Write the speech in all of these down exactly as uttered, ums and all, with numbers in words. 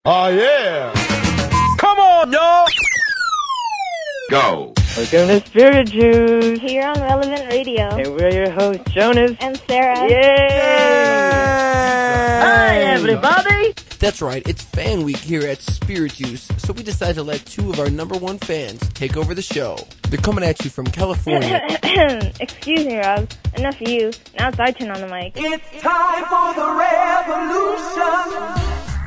Oh, yeah. Come on, y'all. Go. Welcome to Spirit Juice. Here on Relevant Radio. And we're your hosts, Jonas. And Sarah. Yay! Yay! Hi, everybody. That's right, it's Fan Week here at Spirit Juice, so we decided to let two of our number one fans take over the show. They're coming at you from California. Excuse me, Rob. Enough of you. Now it's our turn on the mic. It's time for the revolution.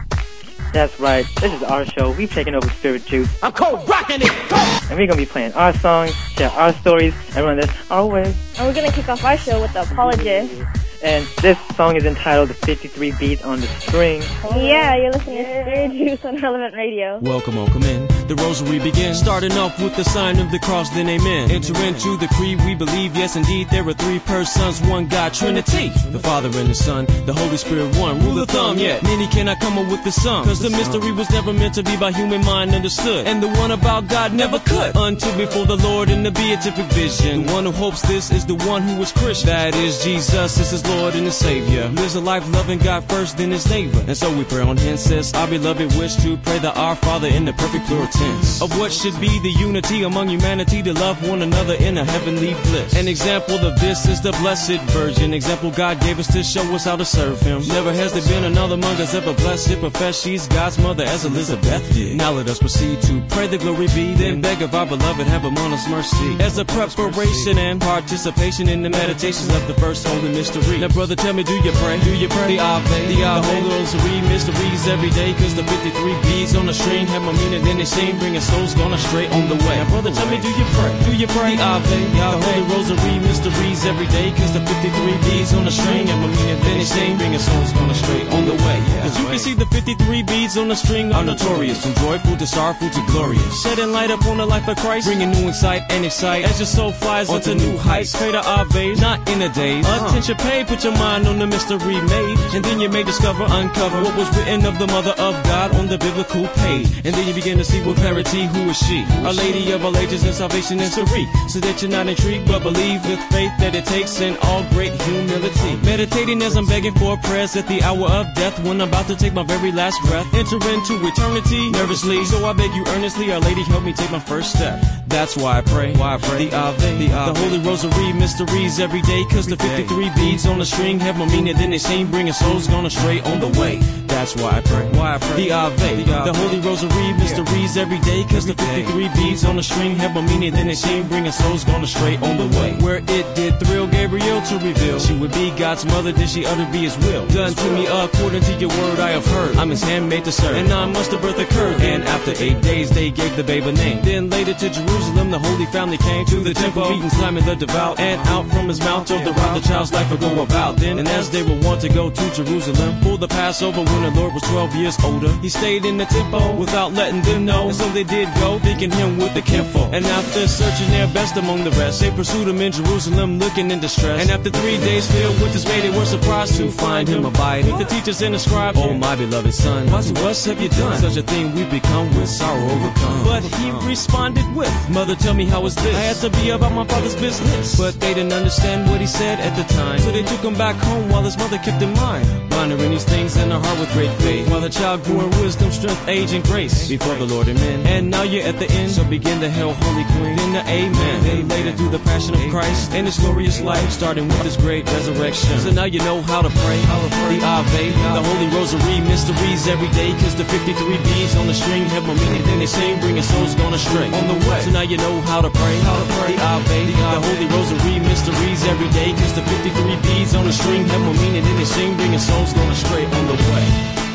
That's right, this is our show. We've taken over Spirit Juice. I'm cold rocking it. Go! And we're going to be playing our songs, share our stories, and run this our way. And we're going to kick off our show with The Apologist. And this song is entitled The fifty-three Beats on the String. Yeah, you're listening to Spirit Juice on Relevant Radio. Welcome, welcome in. The rosary begins, starting off with the sign of the cross, then amen. Enter into the creed, we believe, yes indeed, there are three persons, one God, Trinity. The Father and the Son, the Holy Spirit, one. Rule of thumb, yet many cannot come up with the sum, cause the mystery was never meant to be by human mind understood. And the one about God never could, until before the Lord in the beatific vision. The one who hopes this is the one who is Christian. That is Jesus, this is Lord and the Savior. Lives a life loving God first, then his neighbor. And so we pray on him, says, our beloved wish to pray the Our Father in the perfect plural tense of what should be the unity among humanity, to love one another in a heavenly bliss. An example of this is the Blessed Virgin, example God gave us to show us how to serve him. Never has there been another among us ever blessed, profess she's God's mother as Elizabeth did. Now let us proceed to pray the glory be, then beg of our beloved have among us mercy, as a preparation and participation in the meditations of the first holy mystery. Now brother, tell me, do you pray? Do you pray? The Ave, the Ave, the Holy Rosary mysteries every day, cause the fifty-three beads on the string have more meaning than they seem, bringing souls gone astray on the way. Now brother, tell me, do you pray? Do you pray? The Ave, the Holy Rosary mysteries every day, cause the fifty-three beads on the string have more meaning than they seem, bringing souls gone astray on the way. Cause you can see the fifty-three beads on the string are notorious, from joyful to sorrowful to glorious, shedding light upon the life of Christ, bringing new insight and excite as your soul flies onto new heights. Pray the Ave, not in a daze. Attention paid, put your mind on the mystery made, and then you may discover, uncover what was written of the Mother of God on the biblical page. And then you begin to see with clarity, who is she? Our Lady of all ages and salvation is free, so that you're not intrigued but believe with faith that it takes in all great humility. Meditating as I'm begging for prayers at the hour of death, when I'm about to take my very last breath, enter into eternity nervously, so I beg you earnestly, Our Lady, help me take my first step. That's why I pray, why I pray. The Ave, the, Ave. The Holy Rosary mysteries every day, cause the fifty-three beads on the string have more meaning than they seem, bringing souls gone astray on the way. That's why I pray, why I pray. The Ave, the, the Holy Rosary mysteries every day, cause the fifty-three beads on the string have more meaning than they seem, bringing souls gone astray on the way. Where it did thrill Gabriel to reveal she would be God's mother, did she utter be his will? Done to me according to your word I have heard, I'm his handmaid to serve, and nine months the birth occurred, and after eight days they gave the babe a name. Then later to Jerusalem the Holy Family came to the temple, meeting Simon the devout, and out from his mouth told the route the child's life would go about. Then and as they were wont to go to Jerusalem for the Passover when the Lord was twelve years older, he stayed in the temple without letting them know, and so they did go, thinking him with the kinfolk. And after searching their best among the rest, they pursued him in Jerusalem looking in distress. And after three days filled with dismay, they were surprised to find him abiding with the teachers and the scribes. Oh my beloved son, what to us have you done? Such a thing we've become, with sorrow overcome. But he responded with, mother, tell me how is this? I had to be about my father's business. But they didn't understand what he said at the time, so they took him back home while his mother kept in mind, pondering these things in her heart with great faith, while the child grew in wisdom, strength, age, and grace before the Lord and men. And now you're at the end, so begin the Hail Holy Queen, then the Amen. They later through the passion of Christ and his glorious life, starting with his great resurrection. So now you know how to pray, the Ave, the Holy Rosary mysteries every day, cause the fifty-three beads on the string have more meaning than they seem, bringing souls gone astray on the way. So now you know how to pray, the Ave, the Holy Rosary mysteries every day, cause the fifty-three beads on the string have more meaning than they seem, bringing souls gone astray on the way.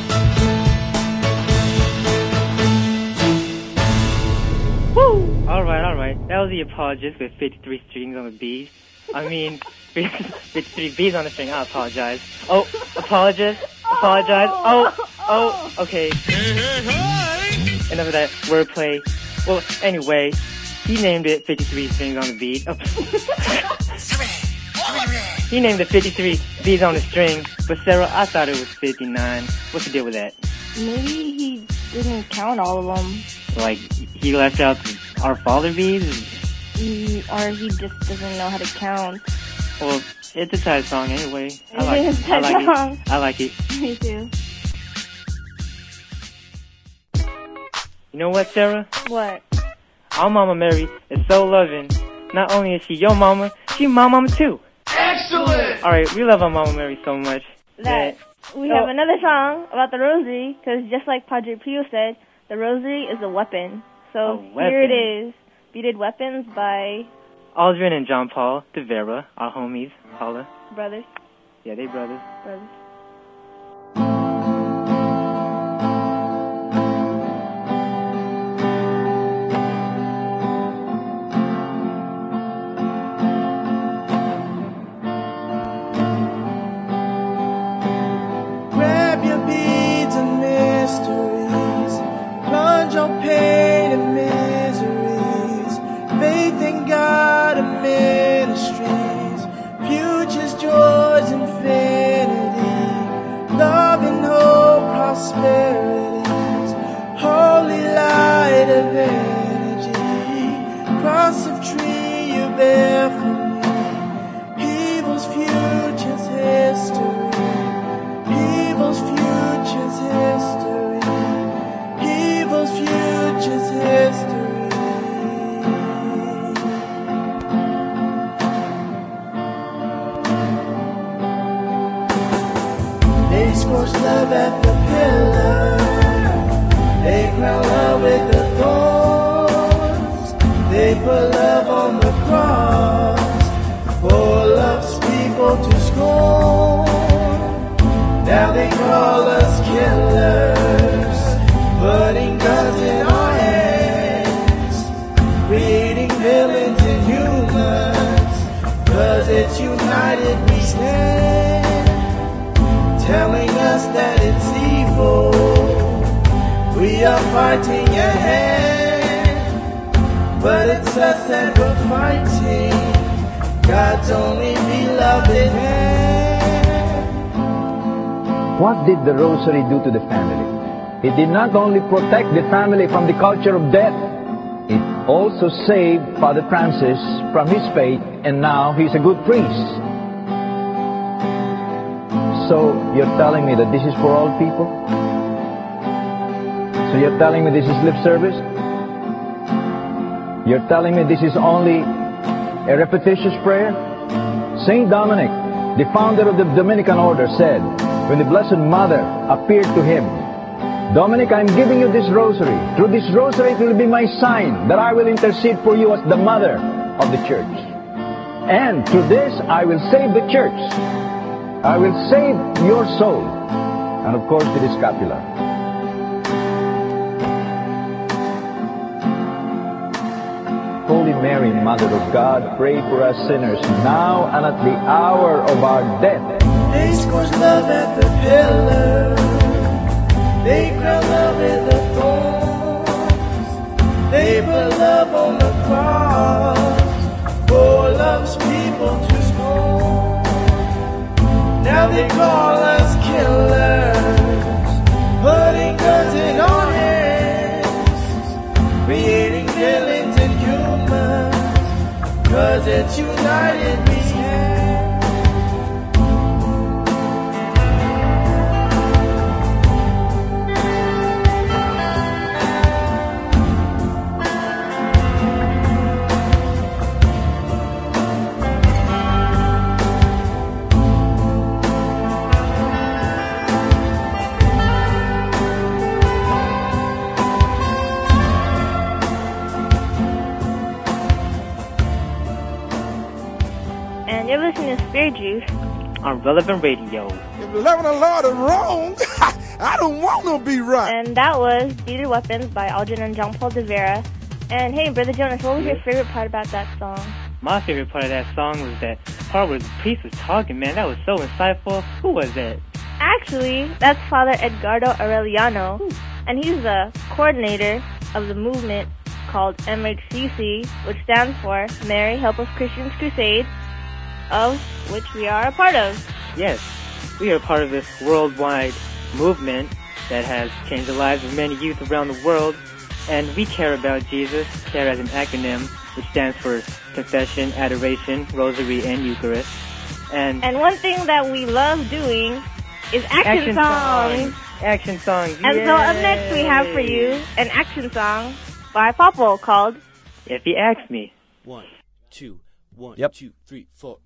Woo! Alright, alright. That was The Apologist with fifty-three strings on the beat. I mean, fifty-three beats on the string. I apologize. Oh, apologist. Apologize. Oh, oh, okay. Enough of that wordplay. Well, anyway, he named it fifty-three strings on the beat. Oh. He named it fifty-three beats on the string, but Sarah, I thought it was fifty-nine. What's the deal with that? Maybe he didn't count all of them. Like, he left out the Our Father beats? He, or he just doesn't know how to count. Well, it's a tight song anyway. I It like is it. a I like song. it. I like it. Me too. You know what, Sarah? What? Our Mama Mary is so loving. Not only is she your mama, she my mama too. Excellent! Alright, we love our Mama Mary so much. That we Oh. have another song about the rosary, because just like Padre Pio said, the rosary is a weapon. So A here it weapon. is. Beaded Weapons by Aldrin and John Paul De Vera, our homies, holla. Brothers. Yeah, they brothers. Brothers. Grab your beads and mysteries, plunge your pain and miseries, faith in God and ministries, futures, joys, infinity, love and hope, prosperities, holy light of energy, cross of tree you bear for me, evil's futures, history. Evil's future's history. Evil's future's history. They scorch love at the pillar. They crown love with the thorns. They put love on the cross for love's people to scorn. Now they call us killers, putting guns in our hands, creating villains and humans, cause it's united we stand, telling us that it's evil, we are fighting your hand, but it's us that we're fighting, God's only beloved hand. What did the rosary do to the family? It did not only protect the family from the culture of death, it also saved Father Francis from his fate, and now he's a good priest. So you're telling me that this is for all people? So you're telling me this is lip service? You're telling me this is only a repetitious prayer? Saint Dominic, the founder of the Dominican order, said, when the Blessed Mother appeared to him, Dominic, I'm giving you this rosary. Through this rosary, it will be my sign that I will intercede for you as the mother of the church. And through this, I will save the church. I will save your soul. And of course, the scapular. Holy Mary, Mother of God, pray for us sinners now and at the hour of our death. They scorch love at the pillar. They crown love with the thorns. They put love on the cross for love's people to scorn. Now they call us killers, putting guns in our hands, creating villains and humans, cause it's united we stand. You're listening to Spirit Juice on Relevant Radio. If loving the Lord is wrong, I don't want to be right. And that was Beaded Weapons by Aldrin and John Paul De Vera. And hey, Brother Jonas, what was your favorite part about that song? My favorite part of that song was that part where the priest was talking, man. That was so insightful. Who was that? Actually, that's Father Edgardo Aureliano. Ooh. And he's the coordinator of the movement called M H C C, which stands for Mary Help Us Christians Crusade, of which we are a part of. Yes, we are a part of this worldwide movement that has changed the lives of many youth around the world, and we care about Jesus. CARE as an acronym, which stands for Confession, Adoration, Rosary, and Eucharist. And and one thing that we love doing is action, action songs. songs. Action songs. And so up next we have for you an action song by Popple called If He Asks Me. One, two, one, Yep. two, three, four.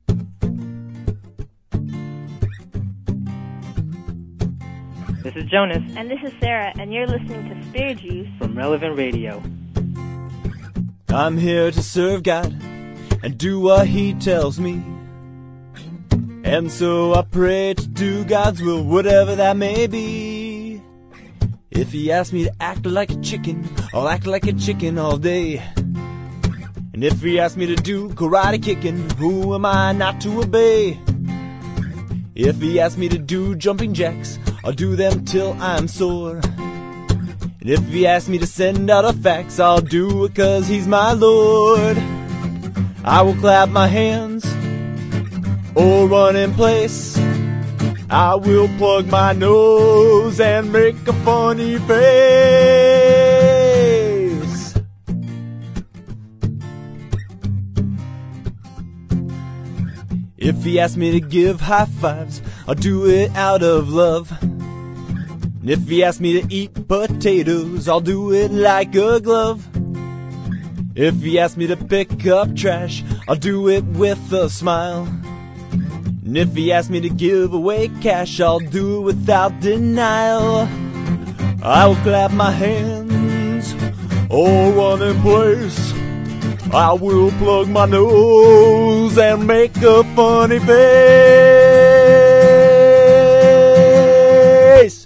This is Jonas and this is Sarah, and you're listening to Spirit Juice. from Relevant Radio. I'm here to serve God and do what He tells me. And so I pray to do God's will, whatever that may be. If He asks me to act like a chicken, I'll act like a chicken all day. And if He asks me to do karate kicking, who am I not to obey? If He asks me to do jumping jacks, I'll do them till I'm sore. And if He asks me to send out a fax, I'll do it 'cause He's my Lord. I will clap my hands or run in place. I will plug my nose and make a funny face. If He asks me to give high fives, I'll do it out of love. And if He asks me to eat potatoes, I'll do it like a glove. If He asks me to pick up trash, I'll do it with a smile. And if He asks me to give away cash, I'll do it without denial. I will clap my hands or run in place. I will plug my nose and make a funny face.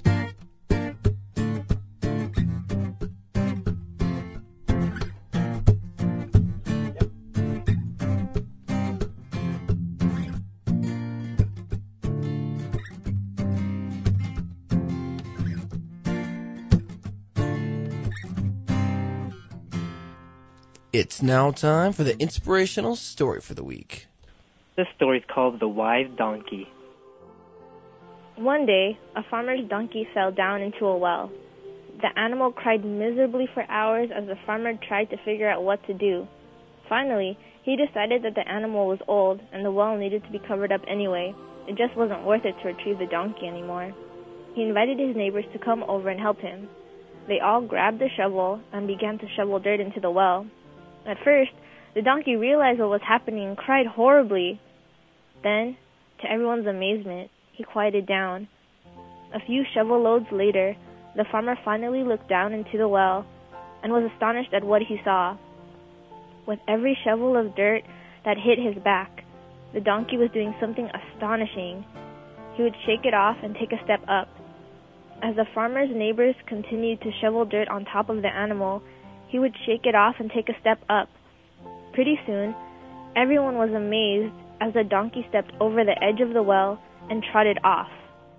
It's now time for the inspirational story for the week. This story is called The Wise Donkey. One day, a farmer's donkey fell down into a well. The animal cried miserably for hours as the farmer tried to figure out what to do. Finally, he decided that the animal was old and the well needed to be covered up anyway. It just wasn't worth it to retrieve the donkey anymore. He invited his neighbors to come over and help him. They all grabbed a shovel and began to shovel dirt into the well. At first, the donkey realized what was happening and cried horribly. Then, to everyone's amazement, he quieted down. A few shovel loads later, the farmer finally looked down into the well and was astonished at what he saw. With every shovel of dirt that hit his back, the donkey was doing something astonishing. He would shake it off and take a step up. As the farmer's neighbors continued to shovel dirt on top of the animal, he would shake it off and take a step up. Pretty soon, everyone was amazed as the donkey stepped over the edge of the well and trotted off.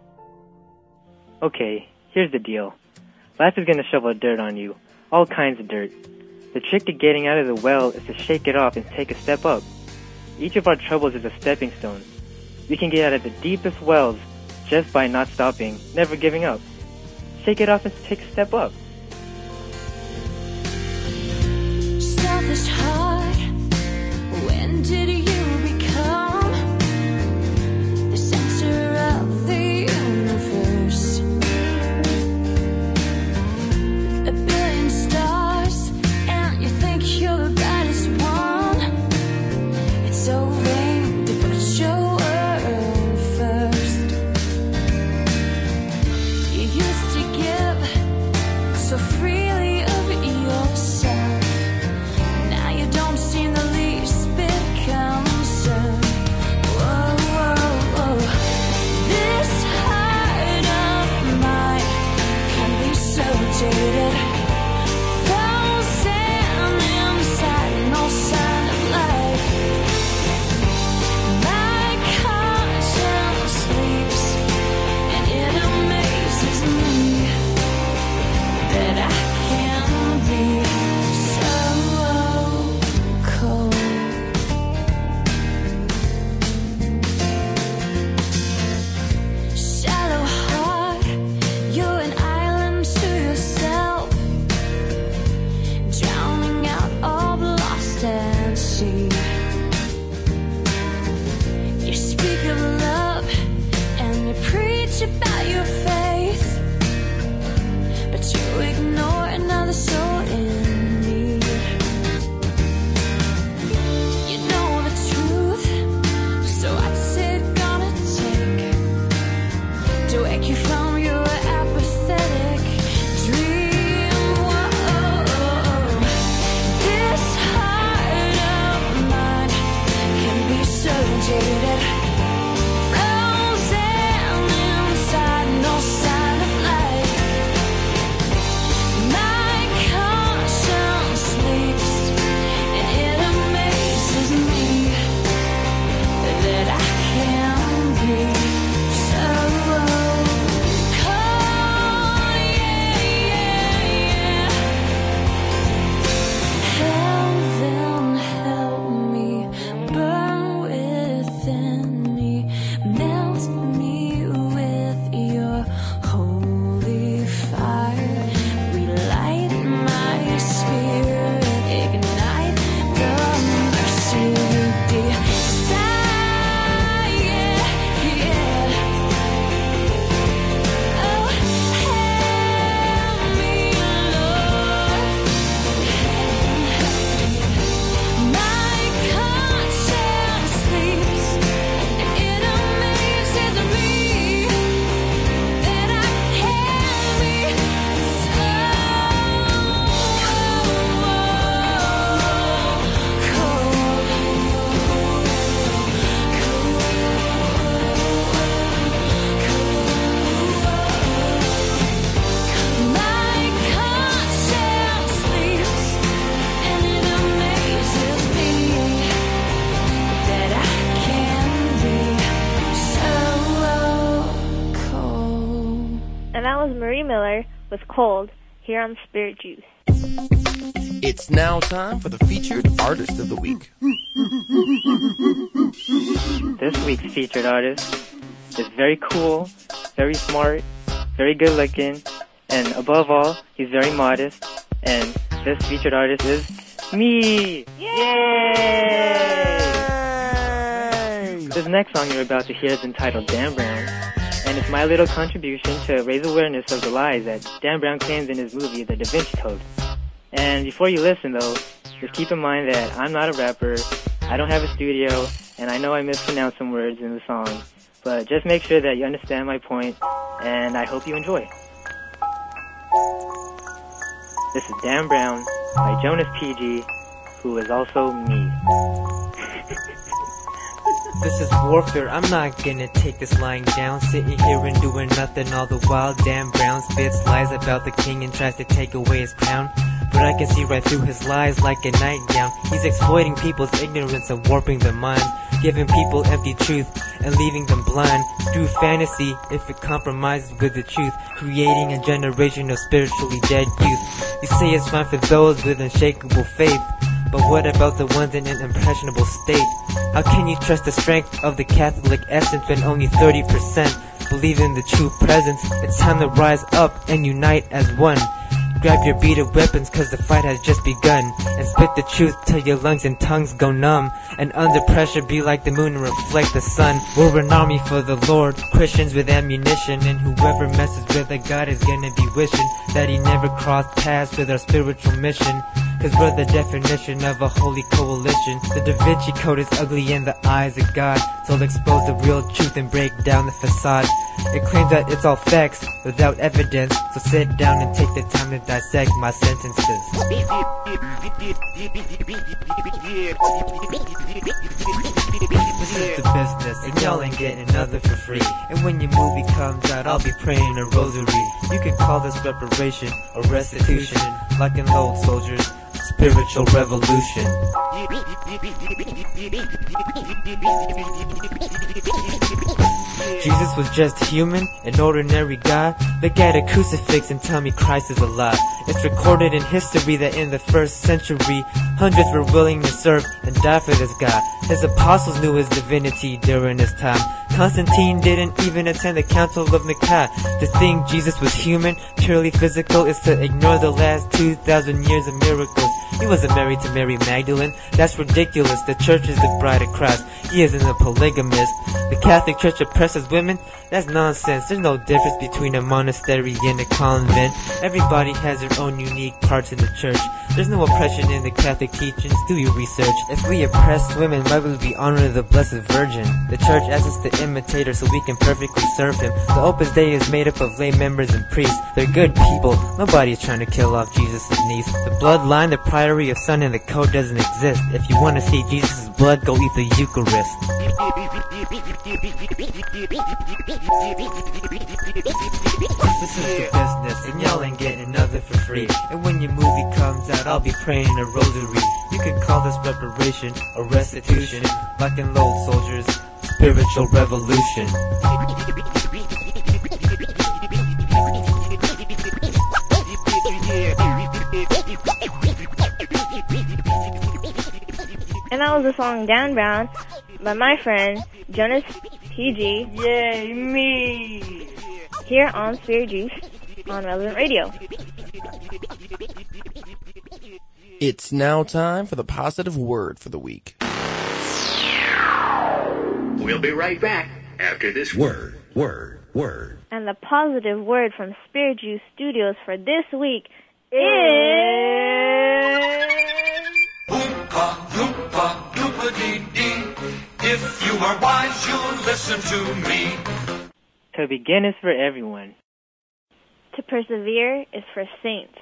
Okay, here's the deal. Life is going to shovel dirt on you, all kinds of dirt. The trick to getting out of the well is to shake it off and take a step up. Each of our troubles is a stepping stone. We can get out of the deepest wells just by not stopping, never giving up. Shake it off and take a step up. Selfish heart, when did you become the center of the universe? A billion stars, and you think you're the brightest one. It's so vain to put your word first. You used to give so freely of yourself. Now you don't seem the least bit concerned. Whoa, whoa, whoa. This heart of mine can be so jaded. Frozen inside, no sign of life. My conscience sleeps, and it amazes me that I can't with Cold here on Spirit Juice. It's now time for the featured artist of the week. This week's featured artist is very cool, very smart, very good looking, and above all, he's very modest. And this featured artist is me! Yay! This next song you're about to hear is entitled Dan Brown, and it's my little contribution to raise awareness of the lies that Dan Brown claims in his movie, The Da Vinci Code. And before you listen though, just keep in mind that I'm not a rapper, I don't have a studio, and I know I mispronounced some words in the song, but just make sure that you understand my point, and I hope you enjoy. This is Dan Brown by Jonas P G, who is also me. This is warfare, I'm not gonna take this lying down, sitting here and doing nothing all the while. Dan Brown spits lies about the king and tries to take away his crown, but I can see right through his lies like a nightgown. He's exploiting people's ignorance and warping their minds, giving people empty truth and leaving them blind through fantasy if it compromises with the truth, creating a generation of spiritually dead youth. You say it's fine for those with unshakable faith, but what about the ones in an impressionable state? How can you trust the strength of the Catholic essence when only thirty percent believe in the true presence? It's time to rise up and unite as one. Grab your beaded weapons cause the fight has just begun, and spit the truth till your lungs and tongues go numb, and under pressure be like the moon and reflect the sun. We're an army for the Lord, Christians with ammunition, and whoever messes with a God is gonna be wishing that he never crossed paths with our spiritual mission, cause we're the definition of a holy coalition. The Da Vinci Code is ugly in the eyes of God, so it'll expose the real truth and break down the facade. It claims that it's all facts without evidence, so sit down and take the time to dissect my sentences. This is the business, and y'all ain't getting nothing for free. And when your movie comes out, I'll be praying a rosary. You can call this reparation or restitution, like in old soldiers, spiritual revolution. Jesus was just human, an ordinary guy. Look at a crucifix and tell me Christ is alive. It's recorded in history that in the first century, hundreds were willing to serve and die for this guy. His apostles knew his divinity during his time. Constantine didn't even attend the Council of Nicaea. To think Jesus was human, purely physical, is to ignore the last two thousand years of miracles. He wasn't married to Mary Magdalene. That's ridiculous. The church is the bride of Christ. He isn't a polygamist. The Catholic Church oppresses women? That's nonsense. There's no difference between a monastery and a convent. Everybody has their own unique parts in the church. There's no oppression in the Catholic teachings. Do your research. If we oppress women, why would we honor the Blessed Virgin? The church asks us to imitate her so we can perfectly serve him. The Opus Dei is made up of lay members and priests. They're good people. Nobody's trying to kill off Jesus' niece. The bloodline, the priory of son, and the code doesn't exist. If you want to see Jesus' blood, go eat the Eucharist. This is the business, and y'all ain't getting nothing for free. And when your movie comes out, I'll be praying a rosary. You can call this reparation or restitution, like in old soldiers, spiritual revolution. And that was the song Dan Brown by my friend Jonas P G. Yay, me! Here on Spirit Juice on Relevant Radio. It's now time for the positive word for the week. We'll be right back after this word, word, word. And the positive word from Spirit Juice Studios for this week is... Oompa, loompa, doompa-dee-dee. If you are wise, you'll listen to me. To begin is for everyone. To persevere is for saints.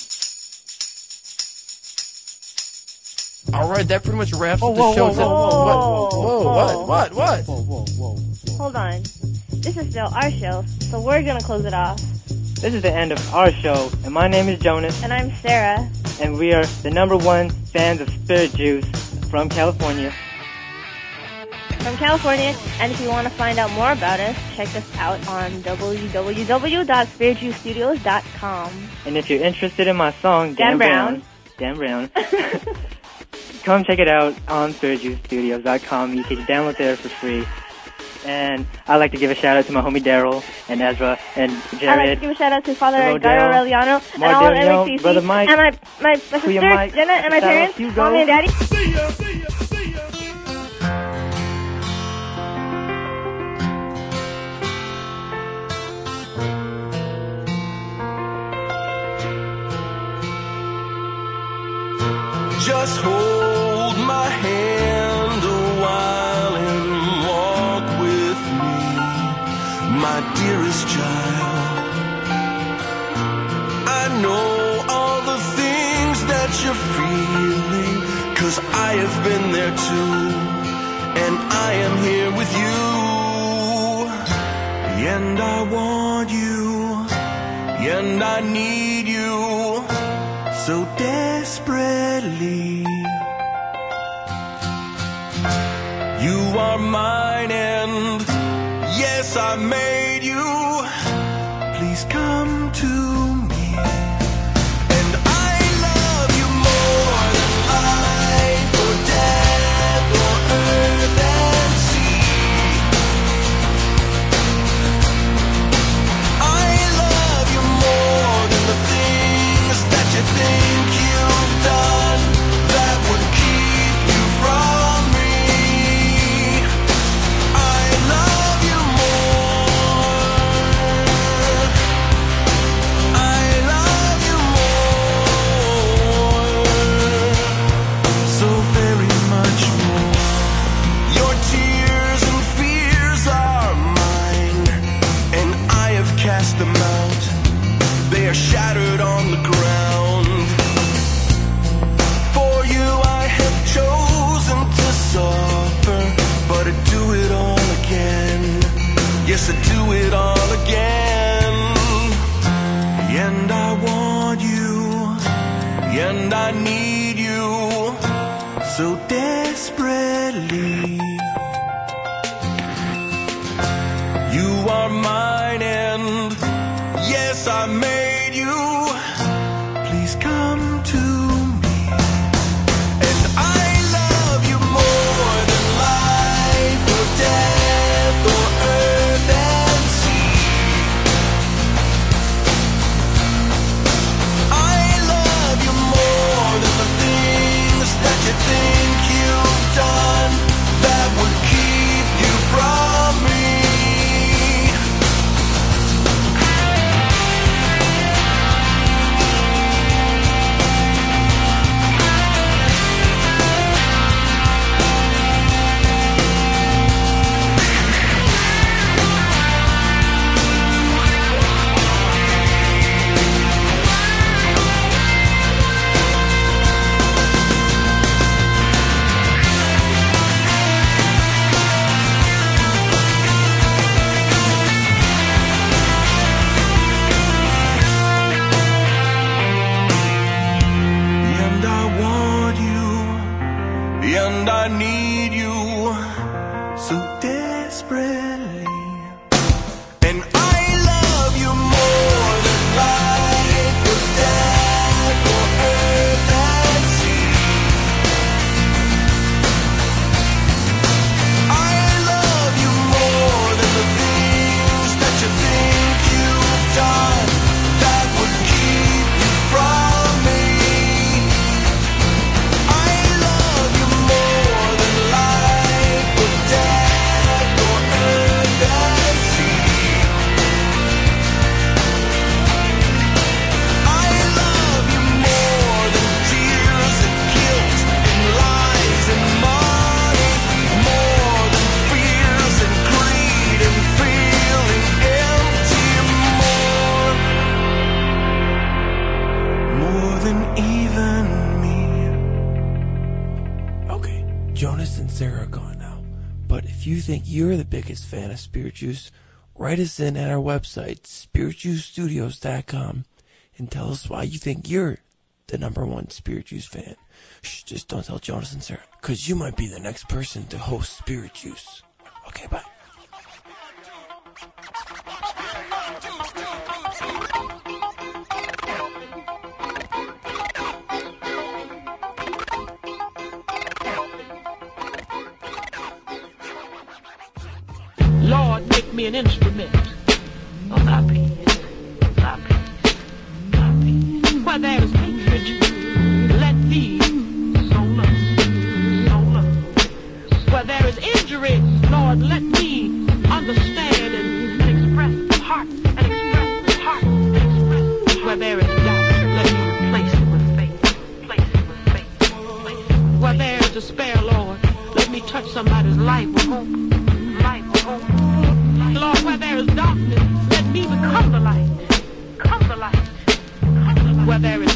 All right, that pretty much wraps Whoa, up the whoa, show. whoa, whoa, whoa, Whoa, whoa, what, what, what? Whoa, whoa, whoa. Hold on. This is still our show, so we're gonna close it off. This is the end of our show, and my name is Jonas. And I'm Sarah. And we are the number one fans of Spirit Juice from California. from California. And if you want to find out more about us, check us out on w w w dot spirit juice studios dot com. And if you're interested in my song, Dan, Dan Brown. Dan Brown, come check it out on spirit juice studios dot com. You can download it there for free. And I'd like to give a shout out to my homie Daryl and Ezra and Jared. I'd like to give a shout out to Father Hello, Edgardo Daryl. Aureliano and Mark all of Daniel, M X C C. Brother Mike, and my, my, my sister, Kuya Mike, Jenna, and my Sarah, parents, Hugo. mommy and daddy. See ya, see ya, see ya. Just hold my hand a while and walk with me, my dearest child. I know all the things that you're feeling, 'cause I have been there too, and I am here with you. And I want you, and I need you so desperately. You are mine and yes, I made you. Please come to me. And I love you more than life or death or earth and sea. I love you more than the things that you think you've done that would keep you from me. I love you more. I love you more. So very much more. Your tears and fears are mine, and I have cast them out. They are shattered on the ground. For you I have chosen to suffer, but I do it all again. Yes, I do it all again. And I want you, and I need you so desperately. You are mine and yes, I made you. Please come to me. And I love you more than life or death or earth and sea. I love you more than the things that you think you've done that would keep you from me. And I want you, and I need you so desperately. And I love you more than life or death or earth and sea. I love you more than the things that you think you've done that would keep you from me. I love you more than life or death or earth and sea. I love you more than tears and guilt and lies and money, more than fears and greed and feeling empty, more, more than even me. Okay, Jonas and Sarah are gone now. But if you think you're the biggest fan of Spirit Juice, write us in at our website, spirit juice studios dot com, and tell us why you think you're the number one Spirit Juice fan. Shh, just don't tell Jonas and Sarah, because you might be the next person to host Spirit Juice. Okay, bye. Lord, make me an instrument of thy peace, thy peace, thy peace. Where there is hatred, let me sow love, sow love. Where there is injury, Lord, let me understand and, and express the heart, and express the heart, and express. Where there is doubt, let me replace it with faith, replace it with faith, replace it. Where there is despair, Lord, let me touch somebody's life with hope. Lord, where there is darkness, let me become the light. Come the light. Come the light. Where there is